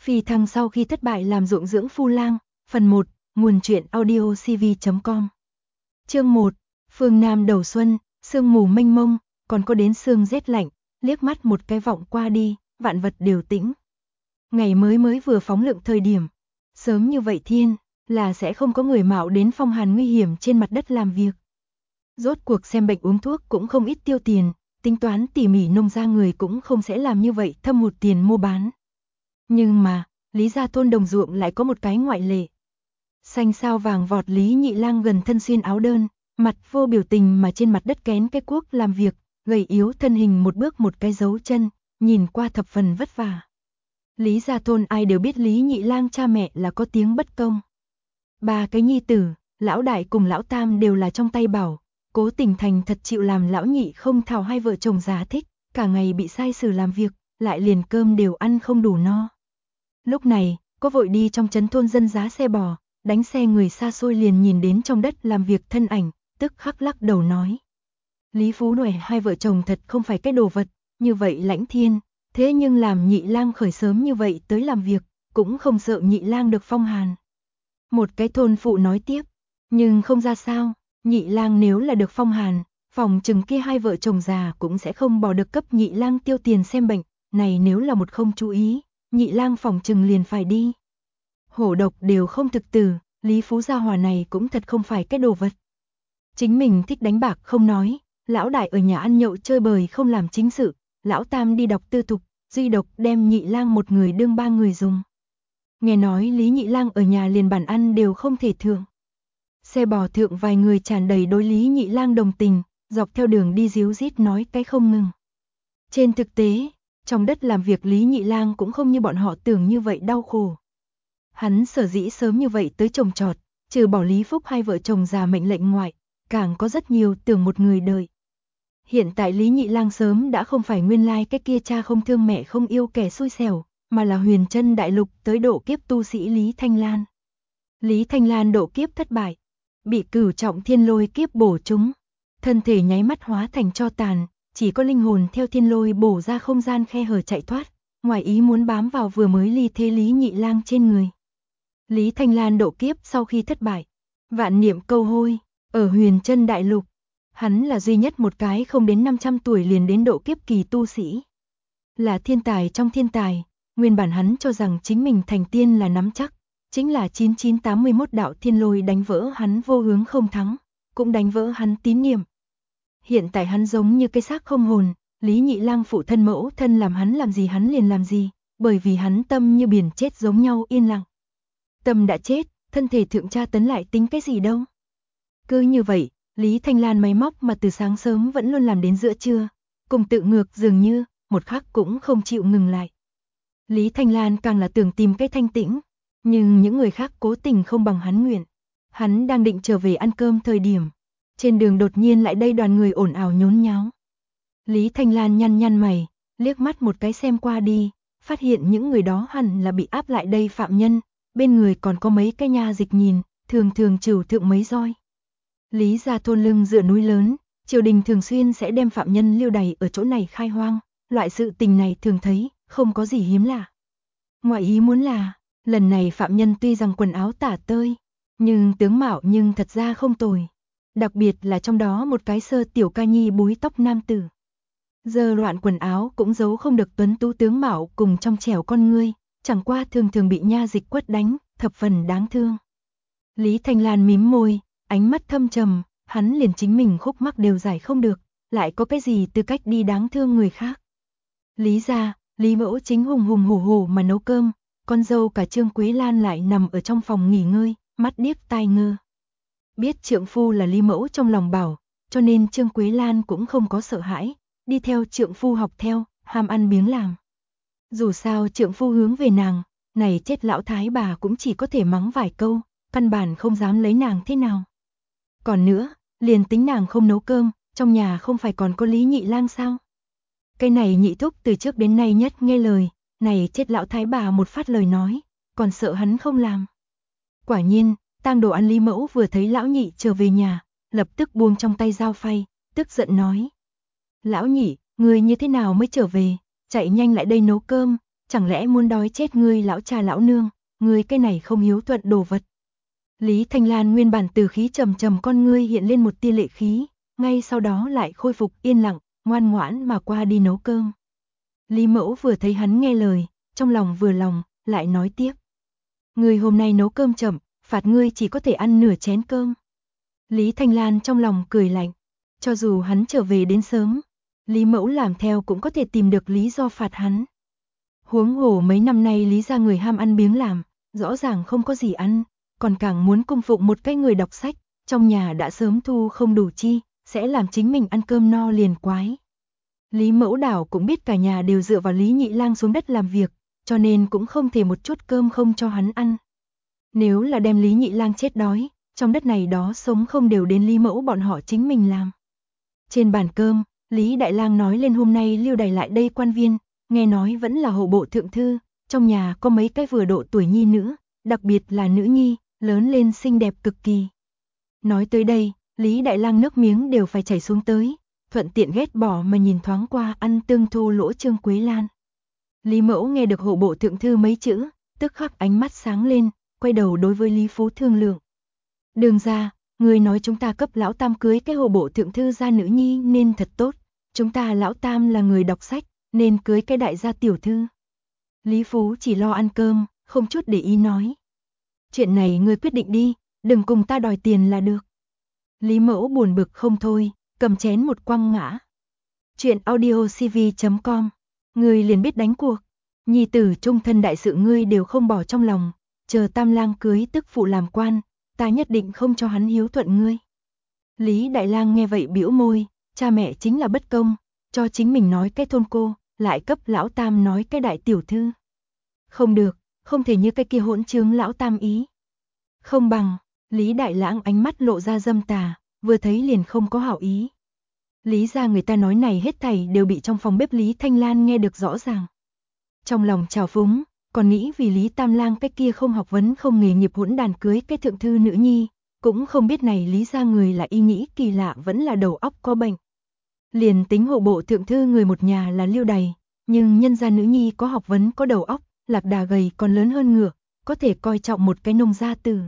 Phi thăng sau khi thất bại làm ruộng dưỡng phu lang, phần 1, nguồn truyện audiocv.com. Chương 1, phương Nam đầu xuân, sương mù mênh mông, còn có đến sương rét lạnh, liếc mắt một cái vọng qua đi, vạn vật đều tĩnh. Ngày mới vừa phóng lượng thời điểm, sớm như vậy thiên, là sẽ không có người mạo đến phong hàn nguy hiểm trên mặt đất làm việc. Rốt cuộc xem bệnh uống thuốc cũng không ít tiêu tiền, tính toán tỉ mỉ nông gia người cũng không sẽ làm như vậy thâm hụt tiền mua bán. Nhưng mà, Lý gia thôn đồng ruộng lại có một cái ngoại lệ. Xanh sao vàng vọt Lý Nhị Lang gần thân xuyên áo đơn, mặt vô biểu tình mà trên mặt đất kén cái cuốc làm việc, gầy yếu thân hình một bước một cái dấu chân, nhìn qua thập phần vất vả. Lý gia thôn ai đều biết Lý Nhị Lang cha mẹ là có tiếng bất công. Ba cái nhi tử, lão đại cùng lão tam đều là trong tay bảo, cố tình thành thật chịu làm lão nhị không thảo hai vợ chồng già thích, cả ngày bị sai xử làm việc, lại liền cơm đều ăn không đủ no. Lúc này, có vội đi trong trấn thôn dân giá xe bò, đánh xe người xa xôi liền nhìn đến trong đất làm việc thân ảnh, tức khắc lắc đầu nói. Lý Phú Nhuệ hai vợ chồng thật không phải cái đồ vật, như vậy lãnh thiên, thế nhưng làm Nhị Lang khởi sớm như vậy tới làm việc, cũng không sợ Nhị Lang được phong hàn. Một cái thôn phụ nói tiếp, nhưng không ra sao, Nhị Lang nếu là được phong hàn, phòng chừng kia hai vợ chồng già cũng sẽ không bỏ được cấp Nhị Lang tiêu tiền xem bệnh, này nếu là một không chú ý, Nhị Lang phòng chừng liền phải đi. Hổ độc đều không thực từ, Lý Phú gia hòa này cũng thật không phải cái đồ vật. Chính mình thích đánh bạc không nói, lão đại ở nhà ăn nhậu chơi bời không làm chính sự, lão tam đi đọc tư thục, duy độc đem Nhị Lang một người đương ba người dùng. Nghe nói Lý Nhị Lang ở nhà liền bàn ăn đều không thể thượng. Xe bò thượng vài người tràn đầy đối Lý Nhị Lang đồng tình, dọc theo đường đi díu dít nói cái không ngừng. Trên thực tế, trong đất làm việc Lý Nhị Lang cũng không như bọn họ tưởng như vậy đau khổ. Hắn sở dĩ sớm như vậy tới trồng trọt, trừ bỏ Lý Phúc hai vợ chồng già mệnh lệnh ngoại, càng có rất nhiều tưởng một người đời. Hiện tại Lý Nhị Lang sớm đã không phải nguyên lai cái kia cha không thương mẹ không yêu kẻ xui xẻo, mà là huyền chân đại lục tới độ kiếp tu sĩ Lý Thanh Lan. Lý Thanh Lan độ kiếp thất bại, bị cửu trọng thiên lôi kiếp bổ trúng, thân thể nháy mắt hóa thành tro tàn, chỉ có linh hồn theo thiên lôi bổ ra không gian khe hở chạy thoát, ngoài ý muốn bám vào vừa mới ly thế Lý Nhị Lang trên người. Lý Thanh Lan độ kiếp sau khi thất bại, vạn niệm câu hôi, ở huyền chân đại lục, hắn là duy nhất một cái không đến 500 tuổi liền đến độ kiếp kỳ tu sĩ. Là thiên tài trong thiên tài, nguyên bản hắn cho rằng chính mình thành tiên là nắm chắc, chính là 9981 đạo thiên lôi đánh vỡ hắn vô hướng không thắng, cũng đánh vỡ hắn tín niệm. Hiện tại hắn giống như cái xác không hồn, Lý Nhị Lang phụ thân mẫu thân làm hắn làm gì hắn liền làm gì, bởi vì hắn tâm như biển chết giống nhau yên lặng. Tâm đã chết, thân thể thượng tra tấn lại tính cái gì đâu. Cứ như vậy, Lý Thanh Lan máy móc mà từ sáng sớm vẫn luôn làm đến giữa trưa, cùng tự ngược dường như, một khắc cũng không chịu ngừng lại. Lý Thanh Lan càng là tưởng tìm cái thanh tĩnh, nhưng những người khác cố tình không bằng hắn nguyện. Hắn đang định trở về ăn cơm thời điểm, trên đường đột nhiên lại đây đoàn người ồn ào nhốn nháo. Lý Thanh Lan nhăn nhăn mày, liếc mắt một cái xem qua đi, phát hiện những người đó hẳn là bị áp lại đây phạm nhân, bên người còn có mấy cái nha dịch nhìn, thường thường trừu thượng mấy roi. Lý gia thôn lưng dựa núi lớn, triều đình thường xuyên sẽ đem phạm nhân lưu đày ở chỗ này khai hoang, loại sự tình này thường thấy, không có gì hiếm lạ. Ngoại ý muốn là, lần này phạm nhân tuy rằng quần áo tả tơi, nhưng tướng mạo nhưng thật ra không tồi. Đặc biệt là trong đó một cái sơ tiểu ca nhi búi tóc nam tử. Giờ loạn quần áo cũng giấu không được tuấn tú tướng mạo cùng trong trẻo con ngươi, chẳng qua thường thường bị nha dịch quất đánh, thập phần đáng thương. Lý Thanh Lan mím môi, ánh mắt thâm trầm, hắn liền chính mình khúc mắc đều giải không được, lại có cái gì tư cách đi đáng thương người khác. Lý gia, Lý mẫu chính hùng hùng hổ hổ mà nấu cơm, con dâu cả Trương Quế Lan lại nằm ở trong phòng nghỉ ngơi, mắt điếc tai ngơ. Biết trượng phu là Lý mẫu trong lòng bảo, cho nên Trương Quế Lan cũng không có sợ hãi, đi theo trượng phu học theo, ham ăn biếng làm. Dù sao trượng phu hướng về nàng, này chết lão thái bà cũng chỉ có thể mắng vài câu, căn bản không dám lấy nàng thế nào. Còn nữa, liền tính nàng không nấu cơm, trong nhà không phải còn có Lý Nhị Lang sao? Cái này nhị thúc từ trước đến nay nhất nghe lời, này chết lão thái bà một phát lời nói, còn sợ hắn không làm. Quả nhiên, tang đồ ăn Lý mẫu vừa thấy lão nhị trở về nhà, lập tức buông trong tay dao phay, tức giận nói. Lão nhị, người như thế nào mới trở về, chạy nhanh lại đây nấu cơm, chẳng lẽ muốn đói chết ngươi lão cha lão nương, ngươi cái này không hiếu thuận đồ vật. Lý Thanh Lan nguyên bản từ khí trầm trầm con ngươi hiện lên một tia lệ khí, ngay sau đó lại khôi phục yên lặng, ngoan ngoãn mà qua đi nấu cơm. Lý Mẫu vừa thấy hắn nghe lời, trong lòng vừa lòng, lại nói tiếp. Ngươi hôm nay nấu cơm chậm, phạt ngươi chỉ có thể ăn nửa chén cơm. Lý Thanh Lan trong lòng cười lạnh, cho dù hắn trở về đến sớm, Lý Mẫu làm theo cũng có thể tìm được lý do phạt hắn. Huống hồ mấy năm nay Lý gia người ham ăn biếng làm, rõ ràng không có gì ăn, còn càng muốn cung phụng một cái người đọc sách, trong nhà đã sớm thu không đủ chi, sẽ làm chính mình ăn cơm no liền quái. Lý Mẫu Đảo cũng biết cả nhà đều dựa vào Lý Nhị Lang xuống đất làm việc, cho nên cũng không thể một chút cơm không cho hắn ăn. Nếu là đem Lý Nhị Lang chết đói, trong đất này đó sống không đều đến Lý Mẫu bọn họ chính mình làm. Trên bàn cơm, Lý Đại Lang nói lên hôm nay lưu đày lại đây quan viên, nghe nói vẫn là hộ bộ thượng thư, trong nhà có mấy cái vừa độ tuổi nhi nữ, đặc biệt là nữ nhi, lớn lên xinh đẹp cực kỳ. Nói tới đây, Lý Đại Lang nước miếng đều phải chảy xuống tới, thuận tiện ghét bỏ mà nhìn thoáng qua ăn tương thô lỗ Trương Quế Lan. Lý Mẫu nghe được hộ bộ thượng thư mấy chữ, tức khắc ánh mắt sáng lên, quay đầu đối với Lý Phú thương lượng. Đường ra, người nói chúng ta cấp lão tam cưới cái hộ bộ thượng thư gia nữ nhi nên thật tốt, chúng ta lão tam là người đọc sách, nên cưới cái đại gia tiểu thư. Lý Phú chỉ lo ăn cơm, không chút để ý nói. Chuyện này ngươi quyết định đi, đừng cùng ta đòi tiền là được. Lý Mẫu buồn bực không thôi, cầm chén một quăng ngã. Chuyện audiocv.com, ngươi liền biết đánh cuộc. Nhi tử trung thân đại sự ngươi đều không bỏ trong lòng, chờ tam lang cưới tức phụ làm quan, ta nhất định không cho hắn hiếu thuận ngươi. Lý Đại Lang nghe vậy bĩu môi, cha mẹ chính là bất công, cho chính mình nói cái thôn cô, lại cấp lão tam nói cái đại tiểu thư. Không được, không thể như cái kia hỗn trướng lão tam ý. Không bằng, Lý Đại Lãng ánh mắt lộ ra dâm tà, vừa thấy liền không có hảo ý. Lý ra người ta nói này hết thảy đều bị trong phòng bếp Lý Thanh Lan nghe được rõ ràng. Trong lòng trào phúng, còn nghĩ vì Lý Tam Lang cái kia không học vấn không nghề nghiệp hỗn đàn cưới cái thượng thư nữ nhi, cũng không biết này Lý ra người là ý nghĩ kỳ lạ vẫn là đầu óc có bệnh. Liền tính hộ bộ thượng thư người một nhà là Liêu Đày, nhưng nhân gia nữ nhi có học vấn có đầu óc, lạc đà gầy còn lớn hơn ngựa, có thể coi trọng một cái nông gia tử.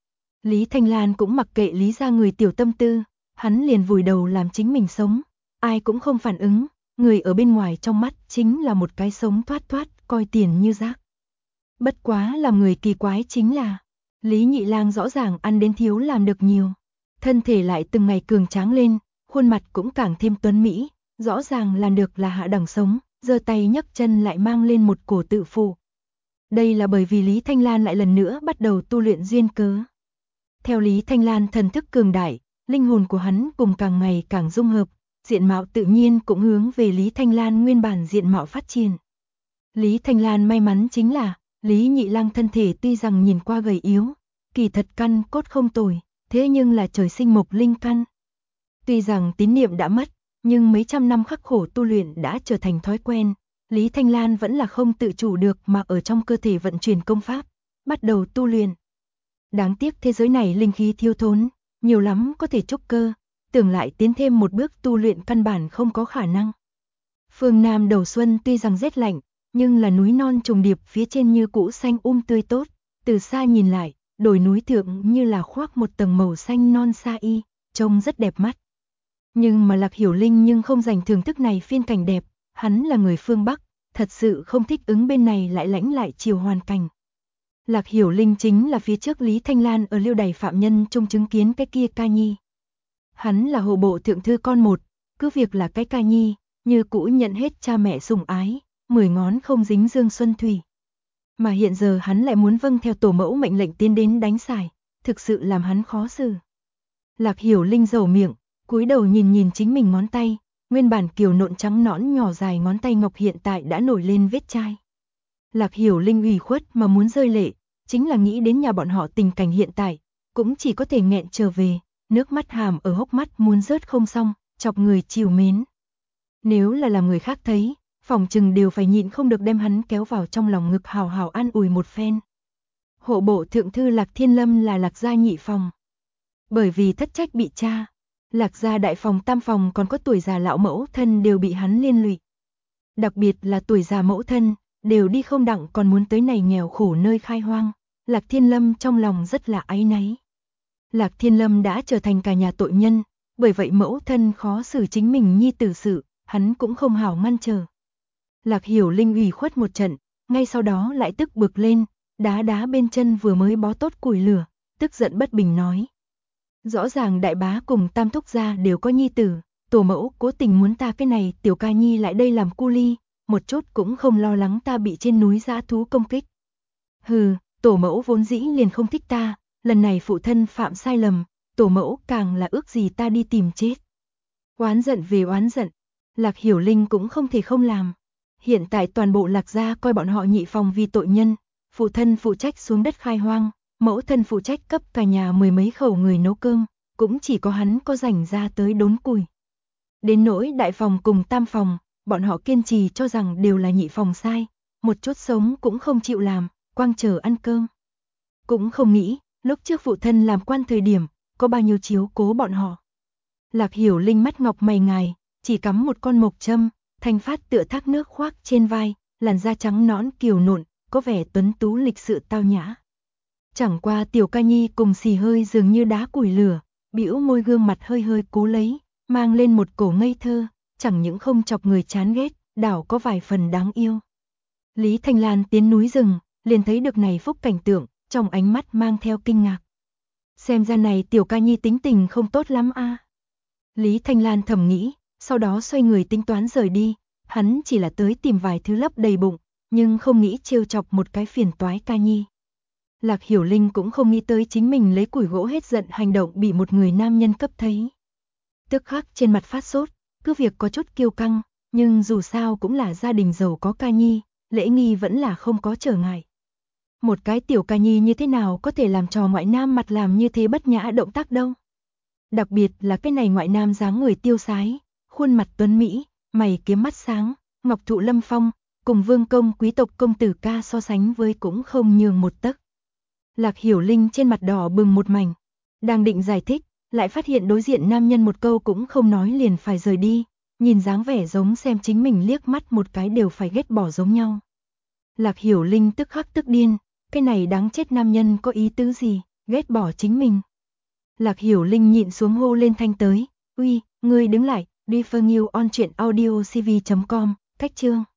Lý Thanh Lan cũng mặc kệ Lý gia người tiểu tâm tư, hắn liền vùi đầu làm chính mình sống, ai cũng không phản ứng, người ở bên ngoài trong mắt chính là một cái sống thoát thoát, coi tiền như rác. Bất quá làm người kỳ quái chính là, Lý Nhị Lang rõ ràng ăn đến thiếu làm được nhiều, thân thể lại từng ngày cường tráng lên, khuôn mặt cũng càng thêm tuấn mỹ, rõ ràng làm được là hạ đẳng sống, giơ tay nhấc chân lại mang lên một cổ tự phụ. Đây là bởi vì Lý Thanh Lan lại lần nữa bắt đầu tu luyện duyên cớ. Theo Lý Thanh Lan thần thức cường đại, linh hồn của hắn cùng càng ngày càng dung hợp, diện mạo tự nhiên cũng hướng về Lý Thanh Lan nguyên bản diện mạo phát triển. Lý Thanh Lan may mắn chính là, Lý Nhị Lang thân thể tuy rằng nhìn qua gầy yếu, kỳ thật căn cốt không tồi, thế nhưng là trời sinh mộc linh căn. Tuy rằng tín niệm đã mất, nhưng mấy trăm năm khắc khổ tu luyện đã trở thành thói quen, Lý Thanh Lan vẫn là không tự chủ được mà ở trong cơ thể vận chuyển công pháp, bắt đầu tu luyện. Đáng tiếc thế giới này linh khí thiếu thốn, nhiều lắm có thể trúc cơ, tưởng lại tiến thêm một bước tu luyện căn bản không có khả năng. Phương Nam đầu xuân tuy rằng rét lạnh, nhưng là núi non trùng điệp phía trên như cũ xanh tươi tốt, từ xa nhìn lại, đồi núi thượng như là khoác một tầng màu xanh non sa y, trông rất đẹp mắt. Nhưng mà Lạc Hiểu Linh nhưng không dành thưởng thức này phiên cảnh đẹp, hắn là người phương Bắc, thật sự không thích ứng bên này lại lãnh lại chiều hoàn cảnh. Lạc Hiểu Linh chính là phía trước Lý Thanh Lan ở Liêu Đày phạm nhân chung chứng kiến cái kia ca nhi. Hắn là hộ bộ thượng thư con một, cứ việc là cái ca nhi, như cũ nhận hết cha mẹ sủng ái, 10 ngón không dính dương xuân thủy. Mà hiện giờ hắn lại muốn vâng theo tổ mẫu mệnh lệnh tiến đến đánh xài, thực sự làm hắn khó xử. Lạc Hiểu Linh dầu miệng, cúi đầu nhìn nhìn chính mình ngón tay, nguyên bản kiều nộn trắng nõn nhỏ dài ngón tay ngọc hiện tại đã nổi lên vết chai. Lạc Hiểu Linh ủy khuất mà muốn rơi lệ, chính là nghĩ đến nhà bọn họ tình cảnh hiện tại, cũng chỉ có thể nghẹn trở về, nước mắt hàm ở hốc mắt muốn rớt không xong, chọc người chiều mến. Nếu là làm người khác thấy, phòng chừng đều phải nhịn không được đem hắn kéo vào trong lòng ngực hào hào an ủi một phen. Hộ bộ thượng thư Lạc Thiên Lâm là Lạc gia nhị phòng. Bởi vì thất trách bị cha, Lạc gia đại phòng tam phòng còn có tuổi già lão mẫu thân đều bị hắn liên lụy. Đặc biệt là tuổi già mẫu thân, đều đi không đặng còn muốn tới này nghèo khổ nơi khai hoang. Lạc Thiên Lâm trong lòng rất là áy náy. Lạc Thiên Lâm đã trở thành cả nhà tội nhân, bởi vậy mẫu thân khó xử chính mình nhi tử sự, hắn cũng không hảo ngăn trở. Lạc Hiểu Linh ủy khuất một trận, ngay sau đó lại tức bực lên, đá đá bên chân vừa mới bó tốt củi lửa, tức giận bất bình nói. Rõ ràng đại bá cùng tam thúc gia đều có nhi tử, tổ mẫu cố tình muốn ta cái này tiểu ca nhi lại đây làm cu ly, một chút cũng không lo lắng ta bị trên núi dã thú công kích. Hừ, tổ mẫu vốn dĩ liền không thích ta, lần này phụ thân phạm sai lầm, tổ mẫu càng là ước gì ta đi tìm chết. Oán giận về oán giận, Lạc Hiểu Linh cũng không thể không làm. Hiện tại toàn bộ Lạc gia coi bọn họ nhị phòng vì tội nhân, phụ thân phụ trách xuống đất khai hoang, mẫu thân phụ trách cấp cả nhà mười mấy khẩu người nấu cơm, cũng chỉ có hắn có rảnh ra tới đốn củi. Đến nỗi đại phòng cùng tam phòng, bọn họ kiên trì cho rằng đều là nhị phòng sai, một chút sống cũng không chịu làm, quang chờ ăn cơm. Cũng không nghĩ, lúc trước phụ thân làm quan thời điểm, có bao nhiêu chiếu cố bọn họ. Lạc Hiểu Linh mắt ngọc mày ngài, chỉ cắm một con mộc châm, thanh phát tựa thác nước khoác trên vai, làn da trắng nõn kiều nộn, có vẻ tuấn tú lịch sự tao nhã. Chẳng qua tiểu ca nhi cùng xì hơi dường như đá củi lửa, bĩu môi gương mặt hơi hơi cố lấy, mang lên một cổ ngây thơ, chẳng những không chọc người chán ghét, đảo có vài phần đáng yêu. Lý Thanh Lan tiến núi rừng, liền thấy được này phúc cảnh tượng, trong ánh mắt mang theo kinh ngạc. Xem ra này tiểu ca nhi tính tình không tốt lắm a. Lý Thanh Lan thầm nghĩ, sau đó xoay người tính toán rời đi, hắn chỉ là tới tìm vài thứ lấp đầy bụng, nhưng không nghĩ trêu chọc một cái phiền toái ca nhi. Lạc Hiểu Linh cũng không nghĩ tới chính mình lấy củi gỗ hết giận hành động bị một người nam nhân cấp thấy. Tức khắc trên mặt phát sốt, cứ việc có chút kiêu căng, nhưng dù sao cũng là gia đình giàu có ca nhi, lễ nghi vẫn là không có trở ngại. Một cái tiểu ca nhi như thế nào có thể làm trò ngoại nam mặt làm như thế bất nhã động tác đâu. Đặc biệt là cái này ngoại nam dáng người tiêu sái, khuôn mặt tuấn mỹ, mày kiếm mắt sáng, ngọc thụ lâm phong, cùng vương công quý tộc công tử ca so sánh với cũng không nhường một tấc. Lạc Hiểu Linh trên mặt đỏ bừng một mảnh, đang định giải thích, lại phát hiện đối diện nam nhân một câu cũng không nói liền phải rời đi, nhìn dáng vẻ giống xem chính mình liếc mắt một cái đều phải ghét bỏ giống nhau. Lạc Hiểu Linh tức khắc tức điên, cái này đáng chết nam nhân có ý tứ gì, ghét bỏ chính mình. Lạc Hiểu Linh nhịn xuống hô lên thanh tới, uy, ngươi đứng lại, refer you on truyện audio cv.com, cách chương.